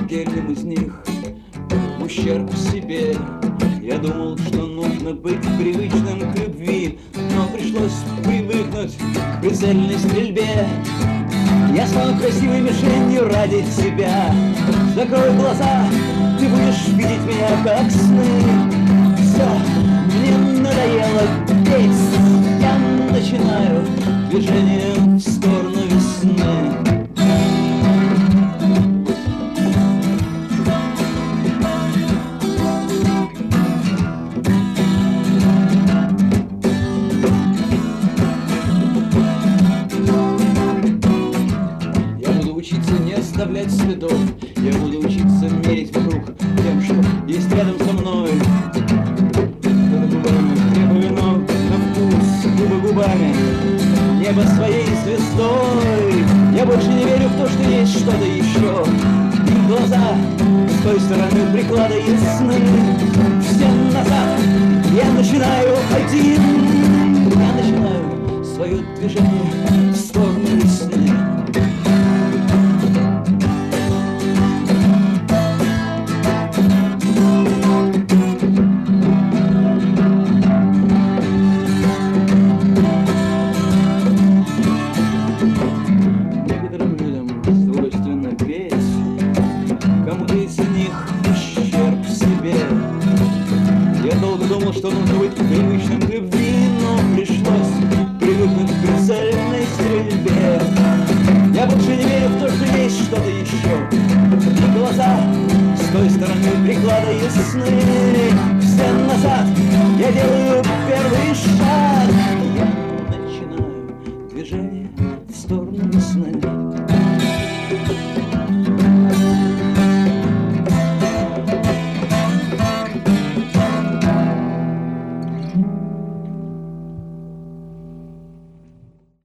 каждым из них в ущерб себе. Я думал, что нужно быть привычным к любви, но пришлось привыкнуть к прицельной стрельбе. Я стану красивой мишенью ради тебя. Закрой глаза, ты будешь видеть меня как сны. Все, мне надоело петь. Я начинаю движение в сторону весны. Не оставлять следов. Я буду учиться мерить вокруг тем, что есть рядом со мной. Кто-то губами, небо вино, на вкус, губы губами, небо своей звездой. Я больше не верю в то, что есть что-то еще. Их глаза с той стороны приклада ясны. Все назад, я начинаю один. Я начинаю свое движение в сторону весны. Кому-то из них ущерб себе. Я долго думал, что нужно быть привычным к любви, но пришлось привыкнуть к прицельной стрельбе. Я больше не верю в то, что есть что-то еще. И глаза с той стороны приклада ясны. Все назад, я делаю первый шаг.